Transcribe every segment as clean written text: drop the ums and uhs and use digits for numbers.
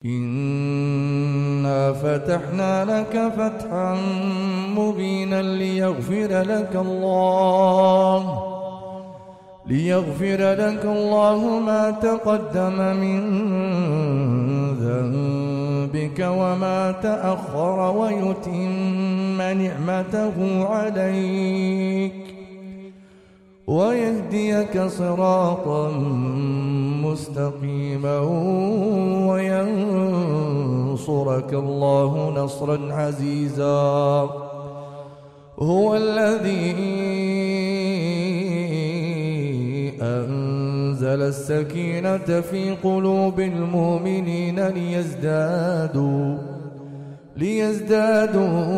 إنا فتحنا لك فتحا مبينا ليغفر لك الله ما تقدم من ذنبك وما تأخر ويتم نعمته عليك ويهديك صراطا مستقيما وينصرك الله نصرا عزيزا. هو الذي أنزل السكينة في قلوب المؤمنين ليزدادوا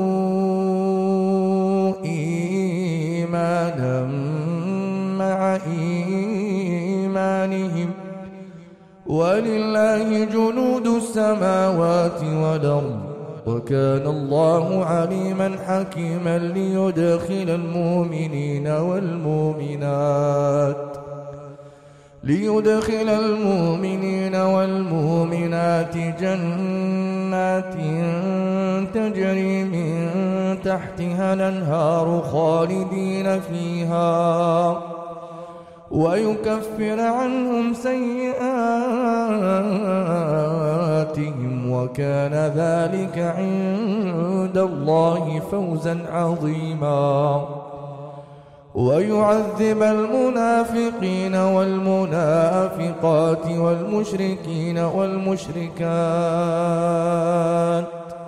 إيمانا مع إيمانهم ولله جنود السماوات والأرض وكان الله عليما حكيما. ليدخل المؤمنين والمؤمنات جنات تجري من تحتها الأنهار خالدين فيها ويكفر عنهم سيئاتهم وكان ذلك عند الله فوزا عظيما. ويعذب المنافقين والمنافقات والمشركين والمشركات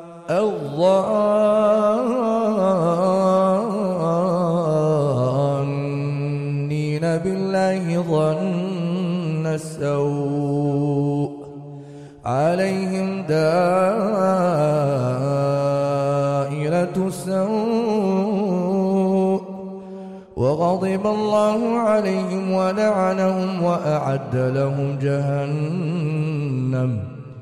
الظانين بالله ظن السوء عليهم دائرة السوء وغضب الله عليهم ولعنهم وأعد لهم جهنم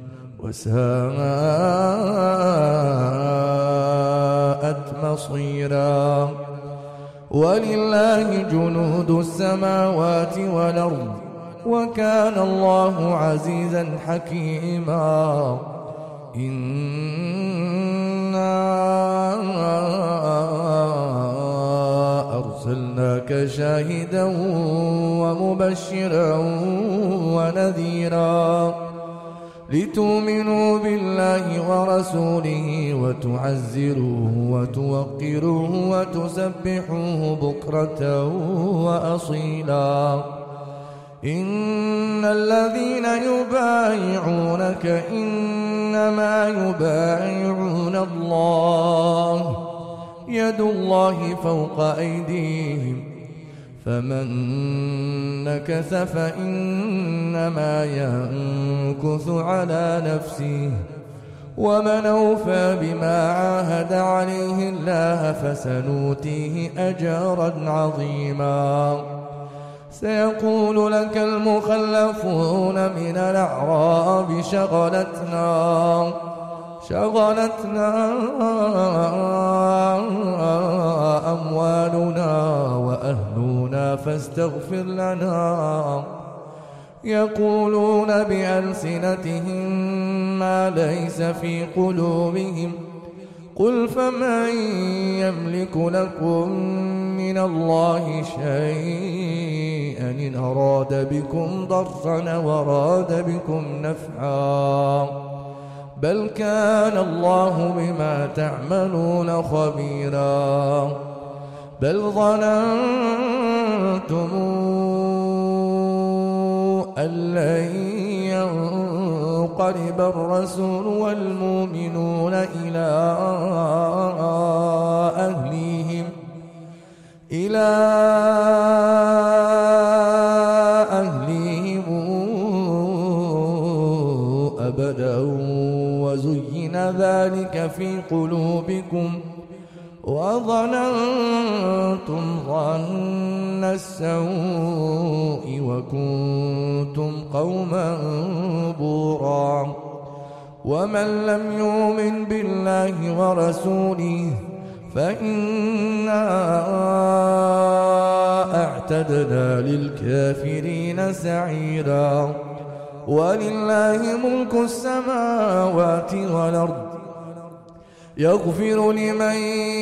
وساءت مصيرا. ولله جنود السماوات والأرض وكان الله عزيزا حكيما. إنا أرسلناك شاهدا ومبشرا ونذيرا لتؤمنوا بالله ورسوله وتعزروه وتوقروه وتسبحوه بكرة وأصيلا. إن الذين يبايعونك إنما يبايعون الله يد الله فوق أيديهم فمن نكث فإنما ينكث على نفسه ومن أوفى بما عاهد عليه الله فسنؤتيه أجرا عظيما. سيقول لك المخلفون من الأعراب شغلتنا أموالنا وأهلنا فاستغفر لنا. يقولون بألسنتهم ما ليس في قلوبهم قل فمن يملك لكم من الله شيئا إن أراد بكم ضرا وراد بكم نفعا بل كان الله بما تعملون خبيرا. بل ظننتم أن لن ينقلب الرسول والمؤمنون إلى أهليهم أبدا وزين ذلك في قلوبكم وظننتم ظن السوء وكنتم قوما بورا. ومن لم يؤمن بالله ورسوله فإنا أعتدنا للكافرين سعيرا. ولله ملك السماوات والأرض يغفر لمن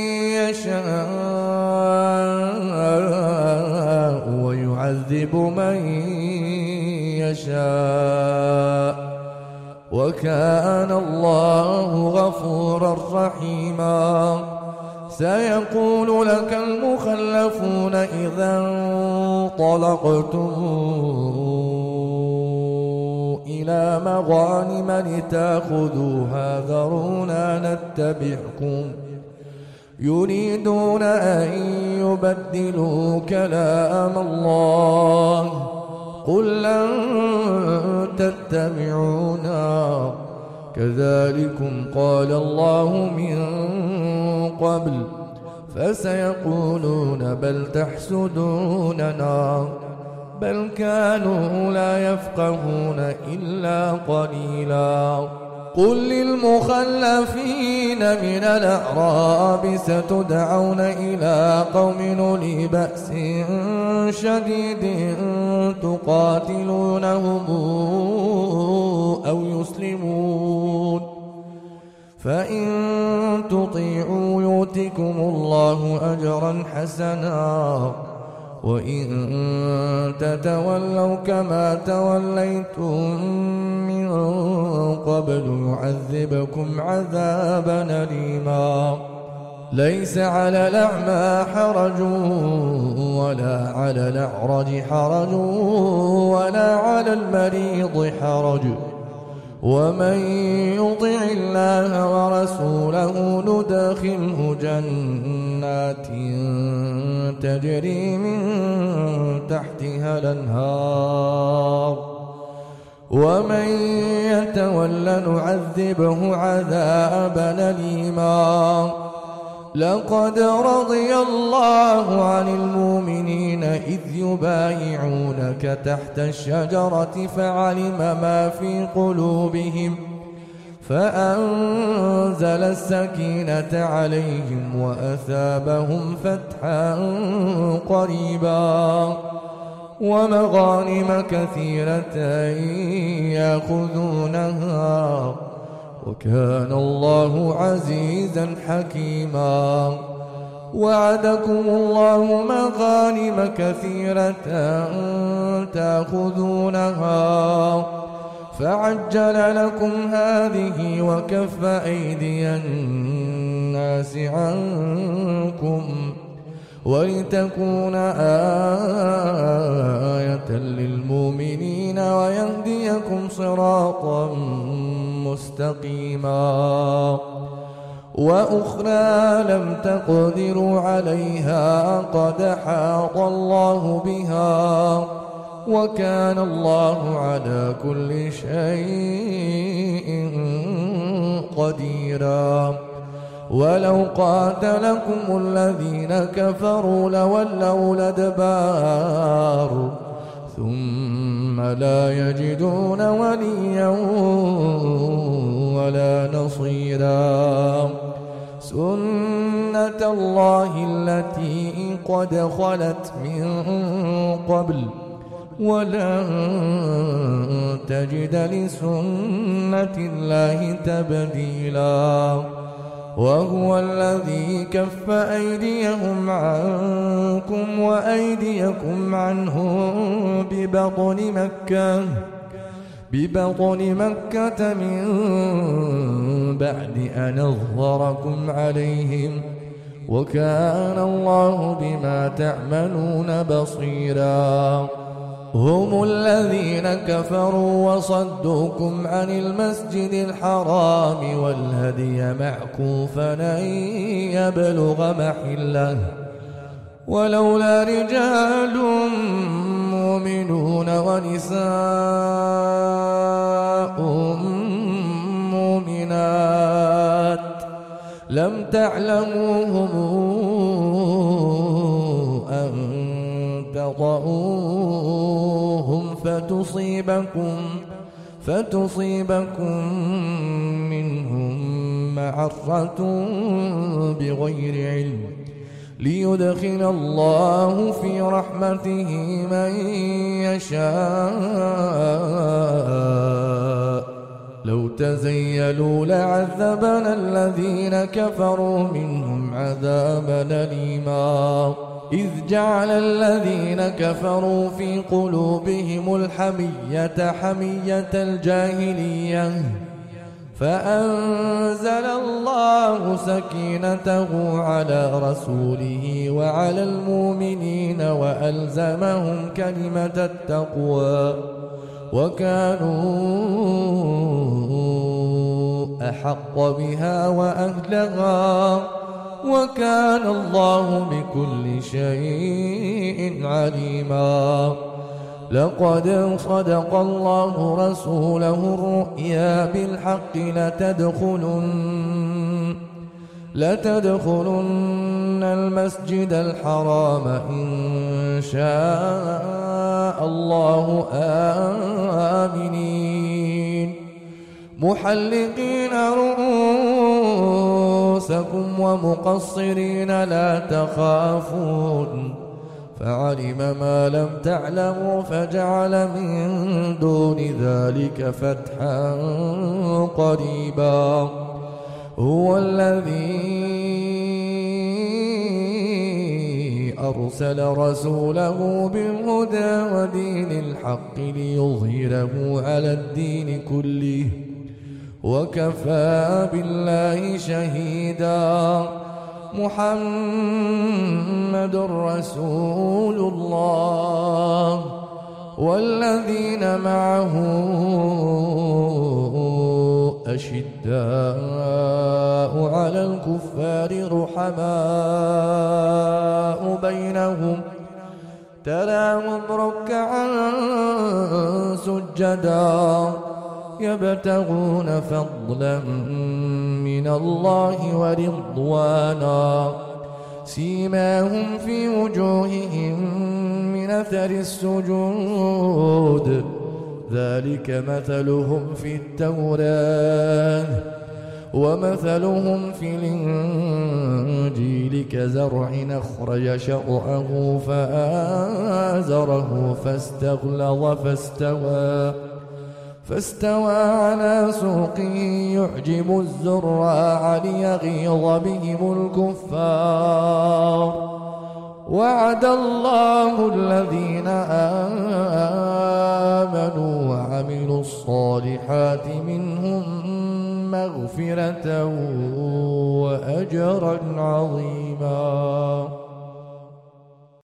يشاء ويعذب من يشاء وكان الله غفورا رحيما سيقول لك المخلفون إذا انطلقتم إلى مغانم لتأخذوها ذرونا نتبعكم يريدون أن يبدلوا كلام الله قل لن تتبعونا كذلكم قال الله من قبل فسيقولون بل تحسدوننا بل كانوا لا يفقهون إلا قليلا قل للمخلفين من الأعراب ستدعون إلى قوم أولي بأس شديد تقاتلونهم أو يسلمون فإن تطيعوا يؤتكم الله أجرا حسنا وإن تتولوا كما توليتم من قبل يعذبكم عذابا أليما ليس على الأعمى حرج ولا على الأعرج حرج ولا على المريض حرج ومن يطع الله ورسوله ندخله جنات تجري من تحتها الأنهار ومن يتول نعذبه عذابا أليما لقد رضي الله عن المؤمنين إذ يبايعونك تحت الشجرة فعلم ما في قلوبهم فأنزل السكينة عليهم وأثابهم فتحا قريبا ومغانم كثيرة يأخذونها وكان الله عزيزا حكيما وعدكم الله مغانم كثيرة تأخذونها فعجل لكم هذه وكف أيدي الناس عنكم ولتكون آية للمؤمنين ويهديكم صراطا مستقيما وأخرى لم تقدروا عليها قد أحاط الله بها وكان الله على كل شيء قديرا ولو قاتلكم الذين كفروا لولوا الأدبار ثم لا يجدون وليا ولا نصيرا سنة الله التي قد خلت من قبل ولن تجد لسنة الله تبديلا وهو الذي كف أيديهم عنكم وأيديكم عنهم ببطن مكة من بعد أن أظهركم عليهم وكان الله بما تعملون بصيرا هم الذين كفروا وصدوكم عن المسجد الحرام والهدي معكوفا أن يبلغ محله ولولا رجال مؤمنون ونساء مؤمنات لم تعلموهم أن تطؤوهم فتصيبكم منهم معرة بغير علم ليدخل الله في رحمته من يشاء لو تزيلوا لعذبنا الذين كفروا منهم عذابا أليما إذ جعل الذين كفروا في قلوبهم الحمية حمية الجاهلية فأنزل الله سكينته على رسوله وعلى المؤمنين وألزمهم كلمة التقوى وكانوا أحق بها وأهلها وكان الله بكل شيء عليما لقد صدق الله رسوله الرؤيا بالحق لتدخلن المسجد الحرام إن شاء الله آمنين محلقين رؤوسكم ومقصرين لا تخافون فعلم ما لم تعلموا فجعل من دون ذلك فتحا قريبا هو الذي أرسل رسوله بالهدى ودين الحق ليظهره على الدين كله وكفى بالله شهيدا محمد رسول الله والذين معه أشداء على الكفار رحماء بينهم تراهم ركعا سجدا يبتغون فضلا من الله ورضوانا سيماهم في وجوههم من أثر السجود ذلك مثلهم في التوراة ومثلهم في الإنجيل كزرع أخرج شطأه فآزره فاستغلظ فاستوى على سوقه يعجب الزراع ليغيظ بهم الكفار وعد الله الذين آمنوا وعملوا الصالحات منهم مغفرة وأجرا عظيما.